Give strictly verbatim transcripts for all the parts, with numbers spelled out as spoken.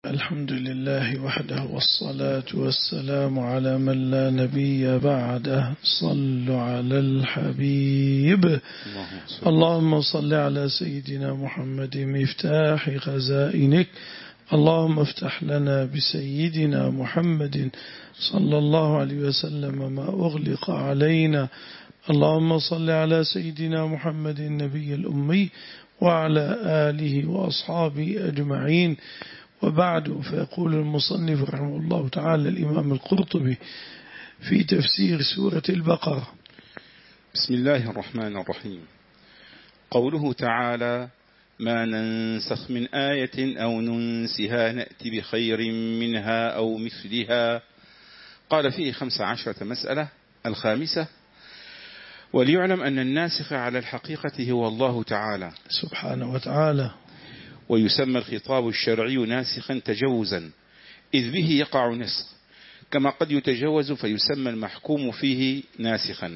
الحمد لله وحده والصلاة والسلام على من لا نبي بعده. صلوا على الحبيب. اللهم صل على سيدنا محمد مفتاح خزائنك. اللهم افتح لنا بسيدنا محمد صلى الله عليه وسلم ما أغلق علينا. اللهم صل على سيدنا محمد النبي الأمي وعلى آله وأصحابه أجمعين. وبعد، فيقول المصنف رحمه الله تعالى الإمام القرطبي في تفسير سورة البقرة: بسم الله الرحمن الرحيم. قوله تعالى: ما ننسخ من آية أو ننسها نأتي بخير منها أو مثلها. قال فيه خمس عشرة مسألة. الخامسة: وليعلم أن الناسخ على الحقيقة هو الله تعالى سبحانه وتعالى، ويسمى الخطاب الشرعي ناسخا تجوزا، إذ به يقع نسخ، كما قد يتجوز فيسمى المحكوم فيه ناسخا.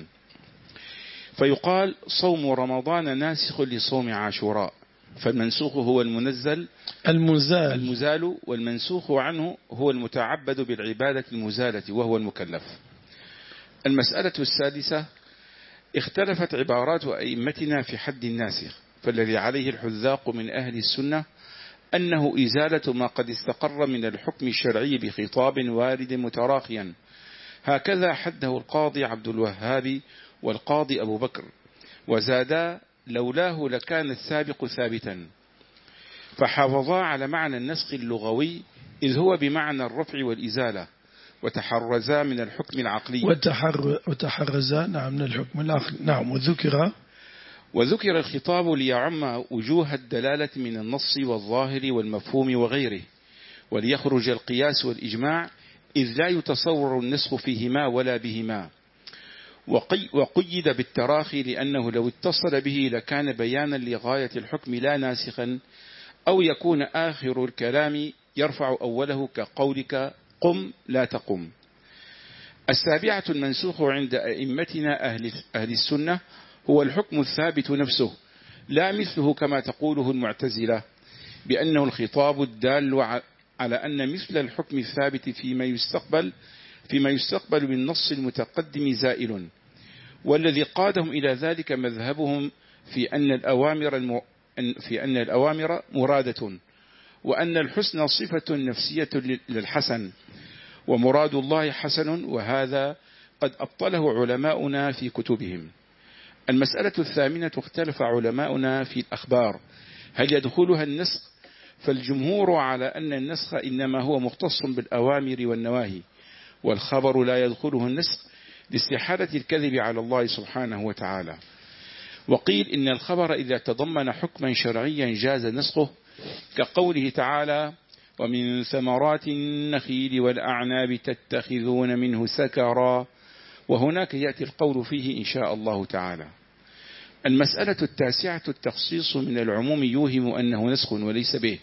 فيقال: صوم رمضان ناسخ لصوم عاشوراء، فالمنسوخ هو المنزل المزال المزال والمنسوخ عنه هو المتعبد بالعبادة المزالة وهو المكلف. المسألة السادسة: اختلفت عبارات أئمتنا في حد الناسخ، فالذي عليه الحذاق من أهل السنة أنه إزالة ما قد استقر من الحكم الشرعي بخطاب وارد متراخيا، هكذا حده القاضي عبد الوهاب والقاضي أبو بكر، وزادا: لولاه لكان السابق ثابتا. فحافظا على معنى النسخ اللغوي، إذ هو بمعنى الرفع والإزالة، وتحرزا من الحكم العقلي وتحر... وتحرزا نعم من الحكم العقلي. نعم. وذكر وذكر الخطاب ليعم وجوه الدلالة من النص والظاهر والمفهوم وغيره، وليخرج القياس والإجماع، إذ لا يتصور النسخ فيهما ولا بهما. وقي وقيد بالتراخي، لأنه لو اتصل به لكان بيانا لغاية الحكم لا ناسخا، أو يكون آخر الكلام يرفع أوله كقولك قم لا تقم. السابعة: المنسوخ عند أئمتنا أهل, أهل السنة هو الحكم الثابت نفسه، لا مثله كما تقوله المعتزلة بأنه الخطاب الدال على أن مثل الحكم الثابت فيما يستقبل فيما يستقبل بالنص المتقدم زائل. والذي قادهم إلى ذلك مذهبهم في أن الأوامر الم... في أن الأوامر مرادة، وأن الحسن صفة نفسية للحسن، ومراد الله حسن، وهذا قد أبطله علماؤنا في كتبهم. المسألة الثامنة: اختلف علماؤنا في الأخبار هل يدخلها النسخ، فالجمهور على أن النسخ إنما هو مختص بالأوامر والنواهي، والخبر لا يدخله النسخ لاستحالة الكذب على الله سبحانه وتعالى. وقيل إن الخبر إذا تضمن حكما شرعيا جاز نسخه، كقوله تعالى: ومن ثمرات النخيل والأعناب تتخذون منه سكرا، وهناك يأتي القول فيه إن شاء الله تعالى. المسألة التاسعة: التخصيص من العموم يوهم أنه نسخ وليس به،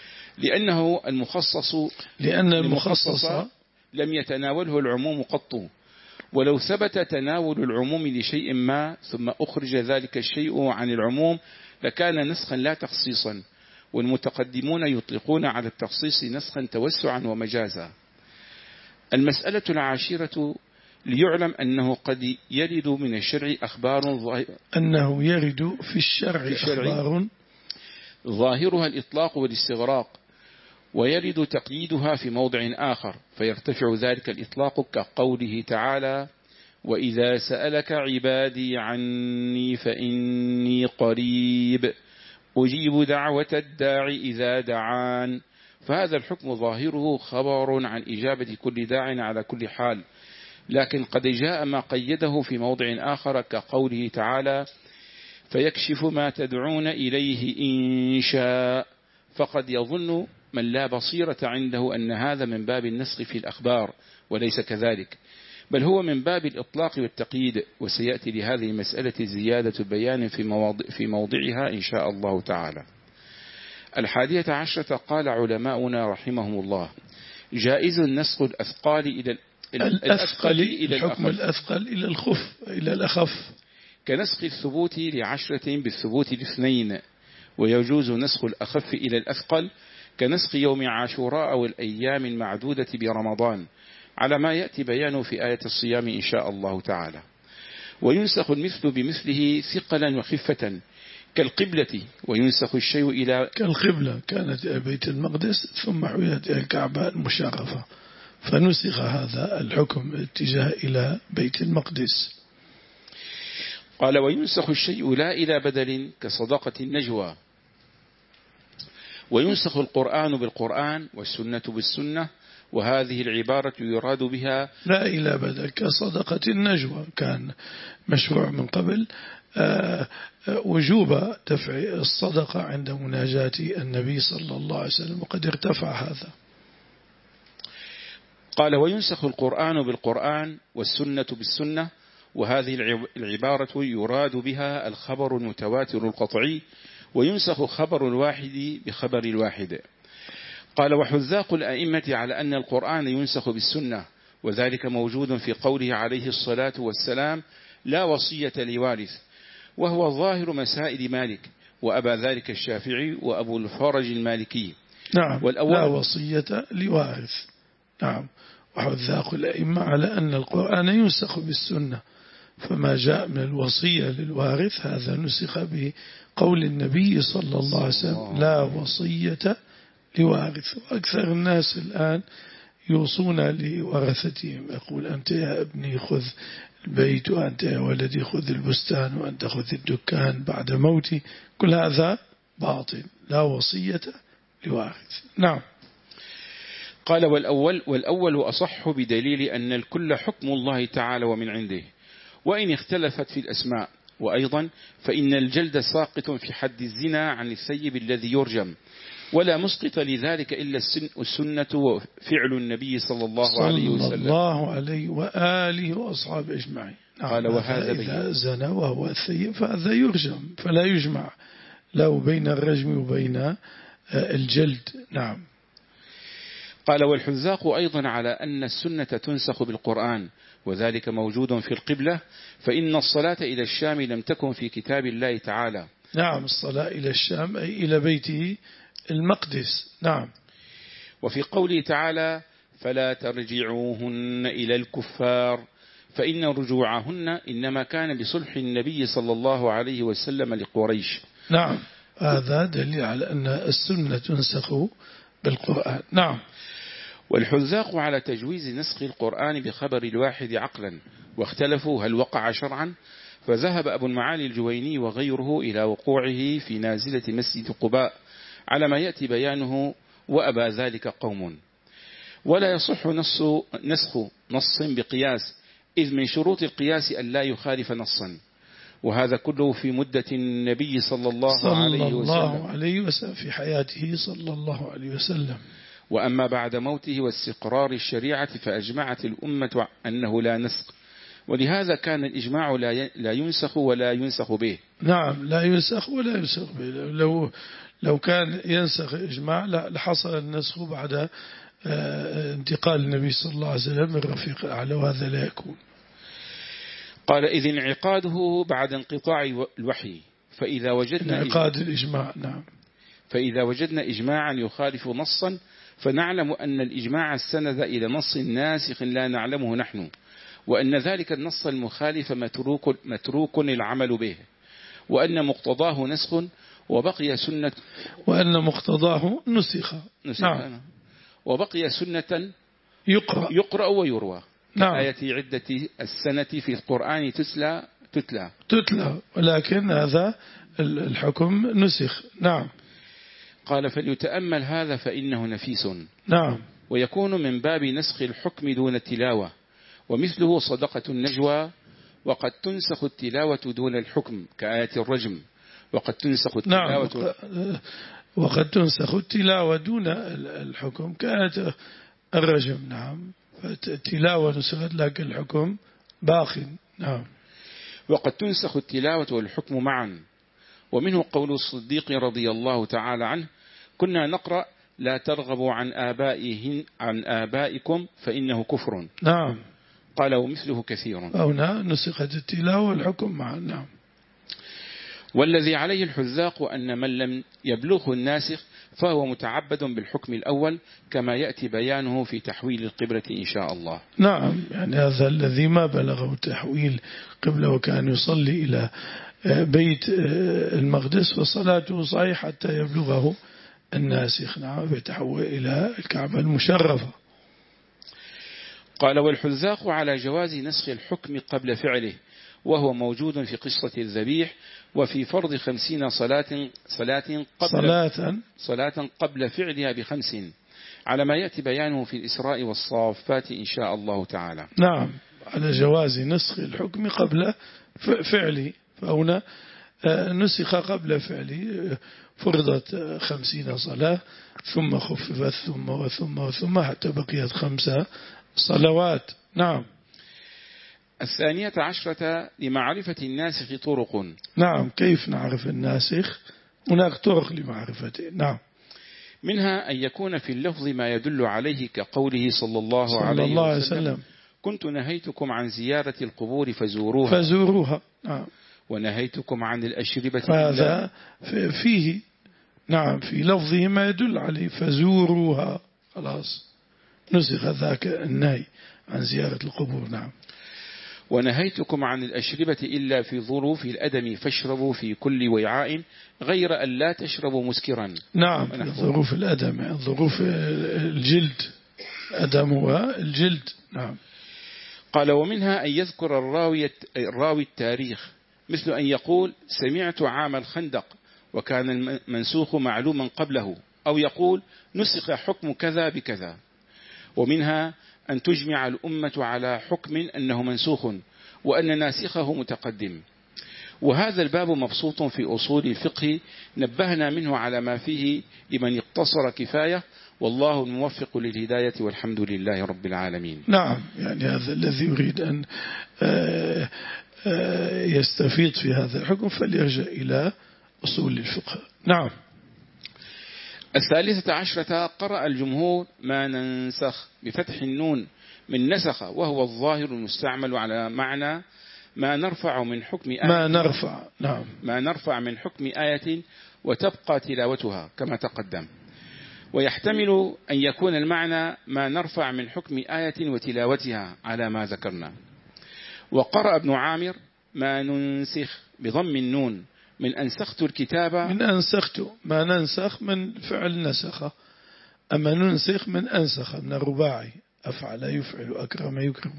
لأنه المخصص لأن المخصص لم يتناوله العموم قط، ولو ثبت تناول العموم لشيء ما ثم أخرج ذلك الشيء عن العموم لكان نسخا لا تخصيصا، والمتقدمون يطلقون على التخصيص نسخا توسعا ومجازا. المسألة العاشرة: ليعلم أنه قد يرد من الشرع أخبار أنه يرد في الشرع, في الشرع أخبار ظاهرها الإطلاق والاستغراق، ويرد تقييدها في موضع آخر فيرتفع ذلك الإطلاق، كقوله تعالى: وإذا سألك عبادي عني فإني قريب أجيب دعوة الداع إذا دعان. فهذا الحكم ظاهره خبر عن إجابة كل داع على كل حال، لكن قد جاء ما قيده في موضع آخر، كقوله تعالى: فيكشف ما تدعون إليه إن شاء. فقد يظن من لا بصيرة عنده أن هذا من باب النسخ في الأخبار، وليس كذلك، بل هو من باب الإطلاق والتقييد، وسيأتي لهذه المسألة زيادة بيان في, مواضع في موضعها إن شاء الله تعالى. الحادية عشرة: قال علماؤنا رحمهم الله: جائز نسخ الأثقال إلى الأثقل إلى الحكم الأثقل إلى الخف إلى الأخف، كنسخ الثبوت لعشرة بالثبوت لاثنين، ويجوز نسخ الأخف إلى الأثقل كنسخ يوم عاشوراء أو الأيام المعدودة برمضان، على ما يأتي بيانه في آية الصيام إن شاء الله تعالى. وينسخ المثل بمثله ثقلا وخفة كالقبلة، وينسخ الشيء إلى كالقبلة كانت بيت المقدس ثم حولت إلى الكعبة المشرفة، فنسخ هذا الحكم اتجاه إلى بيت المقدس. قال وينسخ الشيء لا إلى بدل كصدقة النجوى. وينسخ القرآن بالقرآن والسنة بالسنة، وهذه العبارة يراد بها لا إلى بدل كصدقة النجوى، كان مشروع من قبل وجوب دفع الصدقة عند مناجاة النبي صلى الله عليه وسلم، وقد ارتفع هذا. قال وينسخ القرآن بالقرآن والسنة بالسنة، وهذه العبارة يراد بها الخبر المتواتر القطعي، وينسخ خبر الواحد بخبر الواحد. قال وحذاق الأئمة على أن القرآن ينسخ بالسنة، وذلك موجود في قوله عليه الصلاة والسلام لا وصية لوارث، وهو ظاهر مسائل مالك، وأبى ذلك الشافعي وأبو الفرج المالكي. نعم، لا وصية لوارث. نعم، وحذاق الأئمة على أن القرآن ينسخ بالسنة، فما جاء من الوصية للوارث هذا نسخ بقول النبي صلى الله عليه وسلم لا وصية لوارث. وأكثر الناس الآن يوصون لورثتهم، يقول أنت يا ابني خذ البيت، وأنت يا ولدي خذ البستان، وأنت خذ الدكان بعد موتي. كل هذا باطل، لا وصية لوارث. نعم. قال والأول, والأول أصح بدليل أن الكل حكم الله تعالى ومن عنده، وإن اختلفت في الأسماء. وأيضا فإن الجلد ساقط في حد الزنا عن الثيب الذي يرجم، ولا مسقط لذلك إلا السنة وفعل النبي صلى الله عليه وسلم صلى الله عليه وآله وأصحابه أجمعين. قال وهذا إذا زنى وهو الثيب فهذا يرجم، فلا يجمع له بين الرجم وبين الجلد. نعم. قال والحذاق أيضا على أن السنة تنسخ بالقرآن، وذلك موجود في القبلة، فإن الصلاة إلى الشام لم تكن في كتاب الله تعالى. نعم، الصلاة إلى الشام أي إلى بيته المقدس. نعم. وفي قوله تعالى فلا ترجعوهن إلى الكفار، فإن رجوعهن إنما كان بصلح النبي صلى الله عليه وسلم لقريش. نعم، هذا دليل على أن السنة تنسخ بالقرآن. نعم. والحذاق على تجويز نسخ القرآن بخبر الواحد عقلا، واختلفوا هل وقع شرعا، فذهب أبو المعالي الجويني وغيره إلى وقوعه في نازلة مسجد قباء على ما يأتي بيانه، وأبى ذلك قوم. ولا يصح نص نسخ نص بقياس، إذ من شروط القياس أن لا يخالف نصا، وهذا كله في مدة النبي صلى الله, صلى عليه, الله وسلم. عليه وسلم في حياته صلى الله عليه وسلم. وأما بعد موته واستقرار الشريعة فأجمعت الأمة أنه لا نسخ، ولهذا كان الإجماع لا ينسخ ولا ينسخ به. نعم، لا ينسخ ولا ينسخ به. لو لو كان ينسخ إجماع لحصل النسخ بعد انتقال النبي صلى الله عليه وسلم من الرفيق الأعلى، وهذا لا يكون. قال إذ انعقاده بعد انقطاع الوحي، فإذا وجدنا انعقاد الإجماع. نعم. فإذا وجدنا إجماعا يخالف نصا فنعلم أن الإجماع السند إلى نص ناسخ لا نعلمه نحن، وأن ذلك النص المخالف متروك, متروك العمل به، وأن مقتضاه نسخ وبقي سنة وأن مقتضاه نسخ. نسخ. نعم. وبقي سنة يقرأ, يقرأ ويروى. نعم. آية عدة السنة في القرآن تتلى تتلى تتلى ولكن هذا الحكم نسخ. نعم. قال فليتأمل هذا فإنه نفيس. نعم. ويكون من باب نسخ الحكم دون التلاوة، ومثله صدقة النجوى، وقد تنسخ التلاوة دون الحكم كآية الرجم، وقد تنسخ التلاوة نعم. وقد تنسخ التلاوة دون الحكم كآية الرجم. نعم، فالتلاوة نسخت لكن الحكم باق. نعم. وقد تنسخ التلاوة والحكم معا. ومنه قول الصديق رضي الله تعالى عنه كنا نقرأ لا ترغبوا عن آبائهن عن آبائكم فإنه كفر. نعم. قال ومثله كثير. هنا نسخت التلاوة والحكم معا. نعم. والذي عليه الحذاق أن من لم يبلغه الناسخ فهو متعبد بالحكم الأول كما يأتي بيانه في تحويل القبلة إن شاء الله. نعم، يعني هذا الذي ما بلغه تحويل قبلة وكان يصلي إلى بيت المقدس فصلاته صحيحة حتى يبلغه الناسخ، نعم، يتحول إلى الكعبة المشرفة. قال: والحذاق على جواز نسخ الحكم قبل فعله، وهو موجود في قصة الذبيح وفي فرض خمسين صلاة صلاة قبل, صلاة صلاة قبل فعلها بخمس، على ما يأتي بيانه في الإسراء والصافات إن شاء الله تعالى. نعم، على جواز نسخ الحكم قبل فعله، فهنا نسخ قبل فعله، فرضت خمسين صلاة ثم خففت ثم وثم وثم حتى بقيت خمسة صلوات. نعم. الثانية عشرة لمعرفة الناسخ طرق. نعم، كيف نعرف الناسخ؟ هناك طرق لمعرفته. نعم. منها أن يكون في اللفظ ما يدل عليه كقوله صلى الله صلى عليه الله عليه وسلم: وسلم: كنت نهيتكم عن زيارة القبور فزوروها فزوروها. نعم. ونهيتكم عن الأشربة. هذا فيه، نعم، في لفظه ما يدل عليه، فزوروها، خلاص نسخ ذاك النهي عن زيارة القبور. نعم. ونهيتكم عن الأشربة إلا في ظروف الأدم فاشربوا في كل وعاء غير أن لا تشربوا مسكرا. نعم، ظروف الأدم، ظروف الجلد، أدم والجلد. نعم. قال: ومنها أن يذكر الراوي, الراوي التاريخ، مثل أن يقول: سمعت عام الخندق وكان المنسوخ معلوما قبله، أو يقول: نسخ حكم كذا بكذا. ومنها أن تجمع الأمة على حكم أنه منسوخ وأن ناسخه متقدم. وهذا الباب مبسوط في أصول الفقه، نبهنا منه على ما فيه لمن اقتصر كفاية، والله الموفق للهداية والحمد لله رب العالمين. نعم، يعني هذا الذي يريد أن يستفيد في هذا الحكم فليرجع إلى أصول الفقه. نعم. الثالثة عشرة قرأ الجمهور ما ننسخ بفتح النون من نسخ، وهو الظاهر المستعمل على معنى ما نرفع من حكم آية ما نرفع. نعم. ما نرفع من حكم آية وتبقى تلاوتها كما تقدم. ويحتمل أن يكون المعنى ما نرفع من حكم آية وتلاوتها على ما ذكرنا. وقرأ ابن عامر ما ننسخ بضم النون من أنسخت الكتاب. من أنسخت، ما ننسخ من فعل نسخ، أما ننسخ من أنسخ، من الرباعي، أفعل يفعل أكرم يكرم،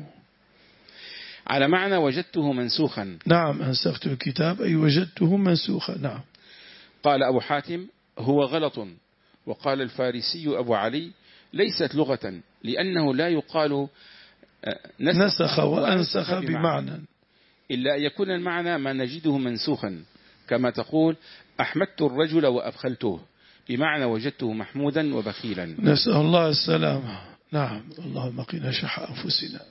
على معنى وجدته منسوخا. نعم، أنسخت الكتاب أي وجدته منسوخا. نعم. قال أبو حاتم: هو غلط. وقال الفارسي أبو علي: ليست لغة، لأنه لا يقال نسخ, نسخ وأنسخ بمعنى، إلا أن يكون المعنى ما نجده منسوخا، كما تقول: أحمدت الرجل وأبخلته، بمعنى وجدته محمودا وبخيلا. نسأل الله السلامة. نعم، اللهم قنا شح أنفسنا.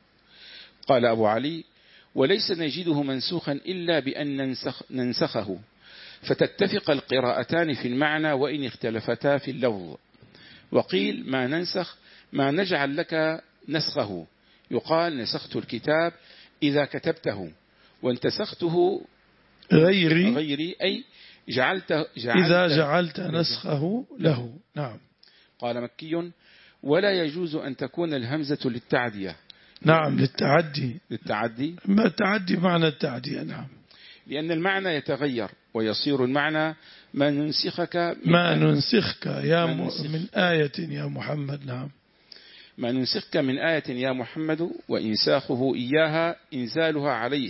قال أبو علي: وليس نجده منسوخا إلا بأن ننسخ ننسخه، فتتفق القراءتان في المعنى وإن اختلفتا في اللفظ. وقيل: ما ننسخ ما نجعل لك نسخه، يقال: نسخت الكتاب إذا كتبته، وانتسخته غيري غيري أي جعلت, جعلت إذا جعلت نسخه له. نعم. قال مكي: ولا يجوز أن تكون الهمزة للتعدية. نعم، للتعدي. للتعدي ما التعدي معنى التعدية. نعم. لأن المعنى يتغير ويصير المعنى ما ننسخك ما ننسخك يا م... من آية يا محمد. نعم. ما ننسخك من آية يا محمد، وإنساخه إياها إنزالها عليه،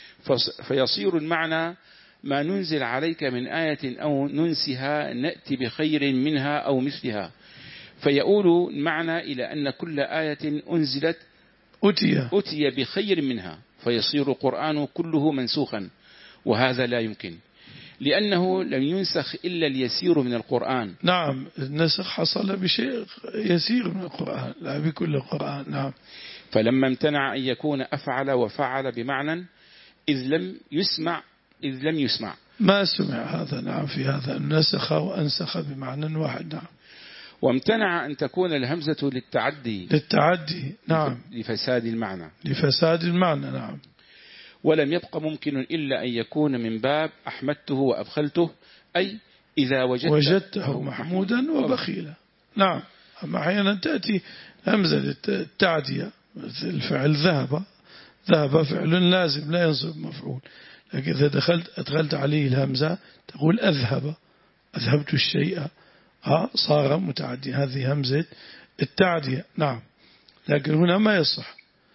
فيصير المعنى ما ننزل عليك من آية أو ننسها نأتي بخير منها أو مثلها، فيقول المعنى إلى أن كل آية أنزلت أتي, أتي بخير منها، فيصير القرآن كله منسوخا، وهذا لا يمكن، لأنه لم ينسخ إلا اليسير من القرآن. نعم، النسخ حصل بشيء يسير من القرآن، لا بكل القرآن. نعم. فلما امتنع أن يكون أفعل وفعل بمعنى إذ لم يسمع إذ لم يسمع ما سمع هذا. نعم، في هذا النسخ وأنسخ بمعنى واحد. نعم. وامتنع أن تكون الهمزة للتعدي للتعدي. نعم، لفساد المعنى لفساد المعنى. نعم. ولم يبق ممكن إلا أن يكون من باب أحمدته وأبخلته، أي إذا وجدت وجدته محمودا وبخيلا. نعم. أما أحيانا تأتي همزة التعدية، الفعل ذهب، ذهب فعل لازم لا ينصب مفعول، لكن إذا دخلت أدخلت عليه الهمزة تقول أذهب، أذهبت الشيء، صار متعدي، هذه همزة التعدية. نعم. لكن هنا ما يصح.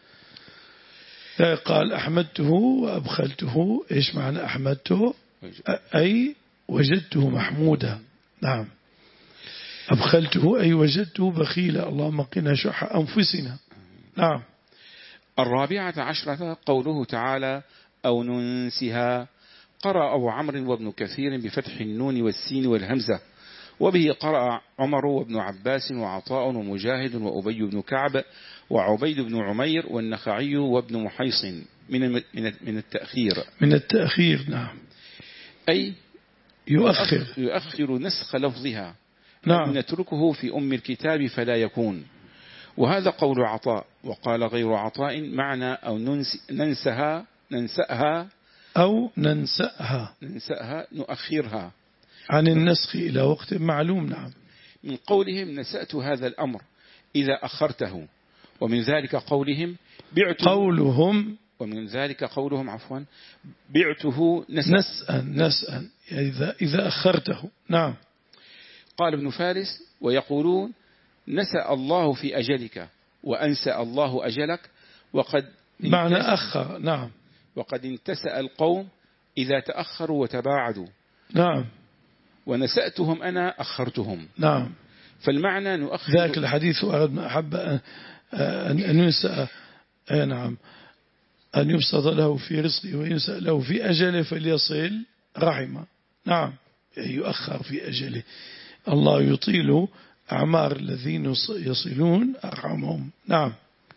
قال أحمدته وأبخلته. إيش معنى أحمدته؟ أي وجدته محمودا. نعم. أبخلته أي وجدته بخيلا. اللهم قنا شح أنفسنا. نعم. الرابعة عشرة قوله تعالى أو ننسها. قرأ أبو عمرو وابن كثير بفتح النون والسين والهمزة، وبه قرأ عمر وابن عباس وعطاء ومجاهد وأبي بن كعب وعبيد بن عمير والنخعي وابن محيصن من من التأخير. من التأخير. نعم. أي يؤخر يؤخر نسخ لفظها. نعم. نتركه في أم الكتاب فلا يكون. وهذا قول عطاء. وقال غير عطاء معنى أو ننسها ننسأها أو ننسأها ننسأها نؤخرها عن النسخ إلى وقت معلوم. نعم. من قولهم نسأت هذا الأمر إذا أخرته، ومن ذلك قولهم بعته قولهم ومن ذلك قولهم عفوا بعته نسأ نسأا نسأا إذا إذا أخرته. نعم. قال ابن فارس ويقولون نسأ الله في أجلك وأنسأ الله أجلك، وقد معنى أخر. نعم. وقد انتسأ القوم إذا تأخروا وتباعدوا. نعم. ونسأتهم أنا أخرتهم. نعم. فالمعنى نؤخر. ذاك الحديث أرد ما أحب أن ينسأ. نعم. أن يبسط له في رزقه وينسأ له في أجله فليصل رحمه. نعم. يؤخر في أجله. الله يطيل أعمار الذين يصلون أرحمهم. نعم.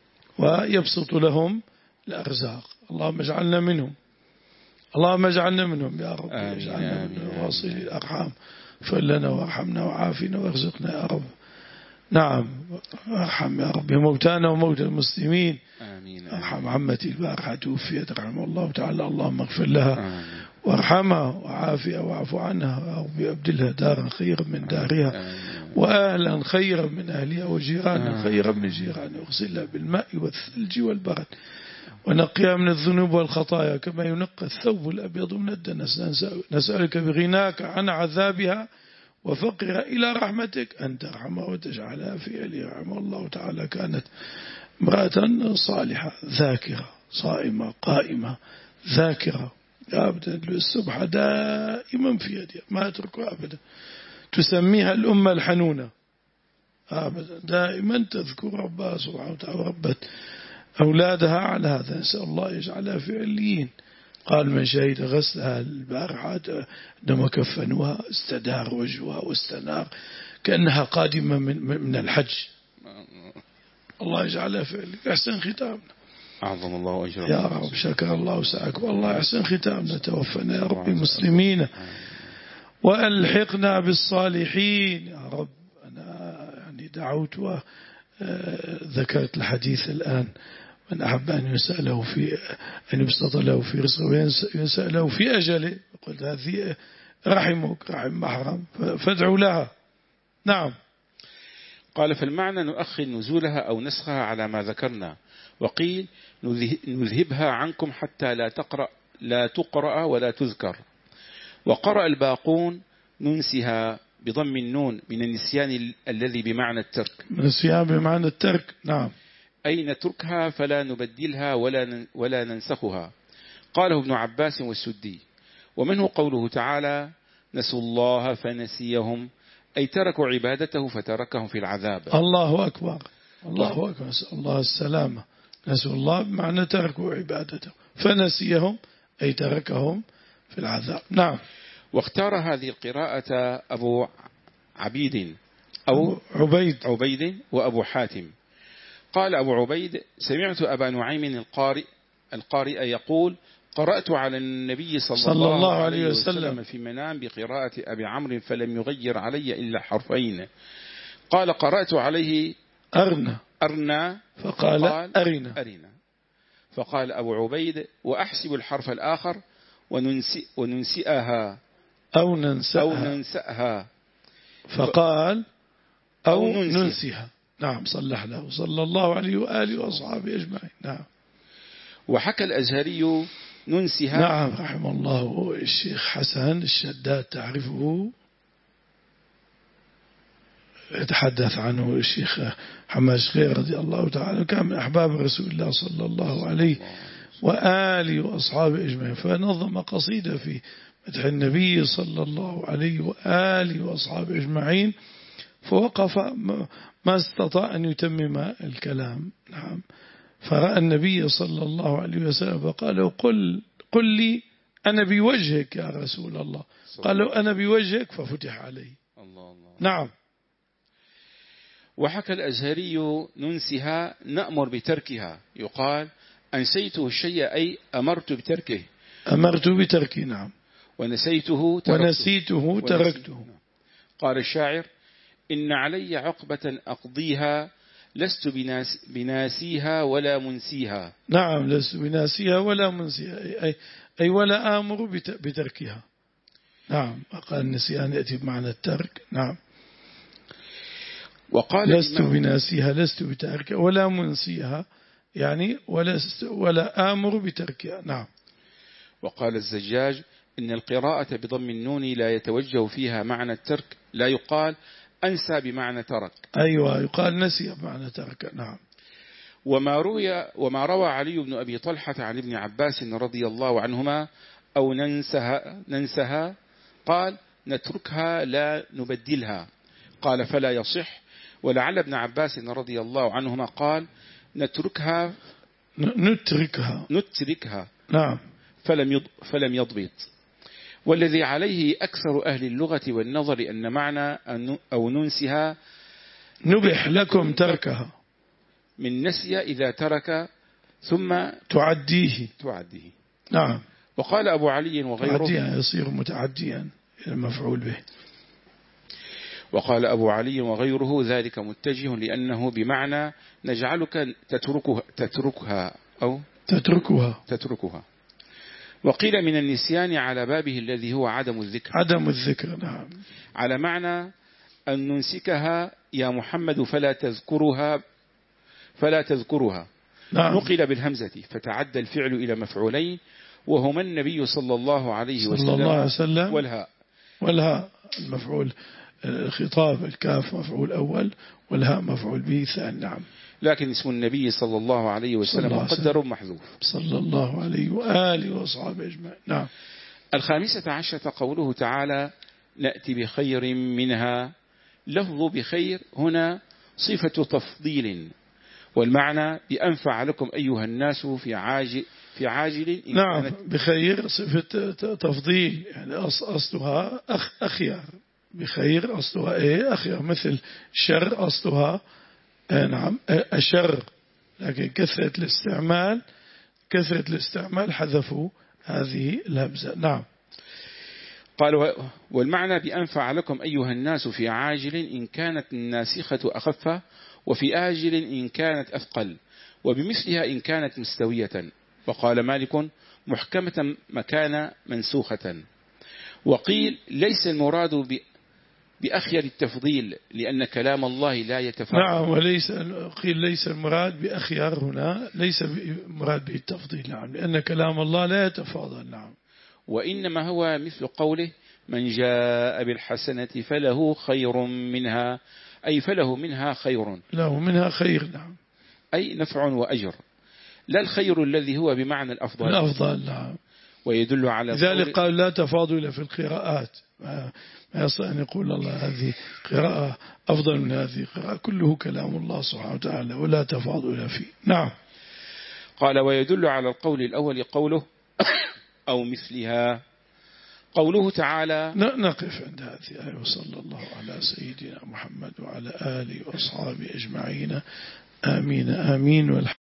ويبسط لهم الأرزاق. اللهم اجعلنا منهم. اللهم اجعلنا منهم يا رب. اجعلنا من واصلي الأرحام. فلنا وارحمنا وعافنا وارزقنا يا رب. نعم. ارحم يا رب موتانا وموتى المسلمين. آمين. ارحم عمتي البارحة توفيت رحمه الله تعالى. اللهم اغفر لها وارحمها وعافها واعف عنها وابدلها دارا خيرا من دارها وأهلا خيرا من أهلها وجيرانا خيرا من جيرانها، واغسلها بالماء والثلج والبرد ونقيها من الذنوب والخطايا كما ينقى الثوب الأبيض من الدنس. نسألك بغناك عن عذابها وفقرها إلى رحمتك أن ترحمها وتجعلها في أهلها. رحمه الله تعالى كانت امرأة صالحة ذاكرة صائمة قائمة ذاكرة أبدا. السبحة دائما في يدها ما تركها أبدا. تسميها الأمة الحنونة أبدا، دائما تذكر ربها سبحانه وتعالى وربت أولادها على هذا. نسأل الله يجعلها في عليين. قال من شهد غسلها البارحة عندما كفنوها استدار وجهها واستنار كأنها قادمة من, من الحج. الله يجعلها في عليين. أحسن ختامنا. أعظم الله أجرا يا رب. شكر الله وسعك والله أحسن ختامنا. توفنا يا رب مسلمين وألحقنا بالصالحين يا رب. أنا يعني دعوت وذكرت الحديث الآن من أحب أن يسأله في أن يبسط له في رزقه ويسأله في أجله. قلت هذه رحمك رحم محرم فادعوا لها. نعم. قال فالمعنى نؤخر نزولها أو نسخها على ما ذكرنا. وقيل نذهبها عنكم حتى لا تقرأ لا تقرأ ولا تذكر. وقرأ الباقون ننسها بضم النون من النسيان الذي بمعنى الترك. النسيان بمعنى الترك. نعم. أي نتركها فلا نبدلها ولا ولا ننسخها. قاله ابن عباس والسدي. ومنه قوله تعالى نسوا الله فنسيهم أي تركوا عبادته فتركهم في العذاب. الله أكبر. الله أكبر. نسأل الله السلامة. نسوا الله بمعنى تركوا عبادته فنسيهم أي تركهم في العذاب. نعم. واختار هذه القراءة أبو عبيد أو عبيد عبيد وأبو حاتم. قال أبو عبيد سمعت أبا نعيم القارئ القارئ يقول قرأت على النبي صلى, صلى الله, الله عليه وسلم, وسلم في منام بقراءة أبي عمرو فلم يغير علي إلا حرفين. قال قرأت عليه أرنا أرنا فقال, فقال أرنا أرنا. فقال أبو عبيد وأحسب الحرف الآخر وننسي وننسئها أو ننسأها, أو ننسأها فقال أو, أو ننسها. ننسها. نعم صلح له صلى الله عليه وآله وأصحابه أجمعين. نعم. وحكى الأزهري ننسها. نعم رحمه الله الشيخ حسن الشداد تعرفه، يتحدث عنه الشيخ حماد شخير رضي الله تعالى، كان من أحباب رسول الله صلى الله عليه وآله وأصحابه أجمعين، فنظم قصيدة في مدح النبي صلى الله عليه وآله وأصحابه أجمعين، فوقف ما استطاع أن يتمم الكلام. نعم. فرأى النبي صلى الله عليه وسلم فقال قل, قل لي أنا بوجهك يا رسول الله. قال له أنا بوجهك ففتح عليه. الله الله. نعم. وحكى الأزهري ننسها نأمر بتركها، يقال أنسيته الشيء أي أمرت بتركه. أمرت بتركه. نعم. ونسيته تركته. ونسيته تركته. قال الشاعر إن علي عقبة أقضيها لست بناس بناسيها ولا منسيها. نعم لست بناسيها ولا منسيها أي, أي ولا آمر بتركها. نعم. قال النسيان يأتي بمعنى الترك. نعم. وقال لست بناسيها لست بتركها ولا منسيها يعني ولا, ولا آمر بتركها. نعم. وقال الزجاج إن القراءة بضم النون لا يتوجه فيها معنى الترك، لا يقال أنسى بمعنى ترك. أيوة يقال نسي بمعنى ترك. نعم. وما روي وما روى علي بن أبي طلحة عن ابن عباس رضي الله عنهما أو ننسها, ننسها قال نتركها لا نبدلها، قال فلا يصح. ولعل ابن عباس رضي الله عنهما قال نتركها نتركها نتركها نعم فلم فلم يضبط. والذي عليه أكثر أهل اللغة والنظر أن معنى أو ننسها نبح لكم تركها من نسي إذا ترك ثم تعديه تعديه. نعم. وقال أبو علي وغيره تعديا يصير متعديا المفعول به. وقال أبو علي وغيره ذلك متجه لأنه بمعنى نجعلك تتركها, تتركها أو تتركها تتركها. وقيل من النسيان على بابه الذي هو عدم الذكر عدم الذكر. نعم. على معنى أن ننسكها يا محمد فلا تذكرها فلا تذكرها. نعم. نقل بالهمزة فتعدى الفعل إلى مفعولين وهما النبي صلى الله عليه وسلم, صلى الله عليه وسلم والهاء والهاء المفعول الخطاب الكاف مفعول أول والهاء مفعول به ثاني. نعم. لكن اسم النبي صلى الله عليه وسلم مقدر محذوف صلى الله عليه وآله وأصحابه أجمعين. نعم. الخامسة عشرة قوله تعالى نأتي بخير منها. لفظ بخير هنا صفة تفضيل، والمعنى بأنفع لكم أيها الناس في عاجل في عاجل. نعم. بخير صفة تفضيل يعني أصلها أخ أخيار. بخير أصلها إيه أخيار، مثل شر أصلها نعم أشر، لكن كثرة الاستعمال كثرة الاستعمال حذفوا هذه الهمزة. نعم. قال والمعنى بأنفع لكم أيها الناس في عاجل إن كانت الناسخة أخف، وفي آجل إن كانت أثقل، وبمثلها إن كانت مستوية. وقال مالك محكمة مكان منسوخة. وقيل ليس المراد بأخير التفضيل لأن كلام الله لا يتفاضل. نعم. وليس قيل ليس المراد بأخيار هنا ليس المراد به التفضيل. نعم. لأن كلام الله لا يتفاضل. نعم. وإنما هو مثل قوله من جاء بالحسنة فله خير منها، أي فله منها خير، له منها خير. نعم. أي نفع وأجر، لا الخير الذي هو بمعنى الأفضل. الأفضل. نعم. ويدل على ذلك قال لا تفاضل في القراءات، ما يصح أن يقول الله هذه قراءة أفضل من هذه قراءة، كله كلام الله سبحانه وتعالى ولا تفاضل فيه. نعم. قال ويدل على القول الأول قوله أو مثلها. قوله تعالى نقف عند هذه الآية. وصلى الله على سيدنا محمد وعلى آله وأصحابه أجمعين. آمين آمين.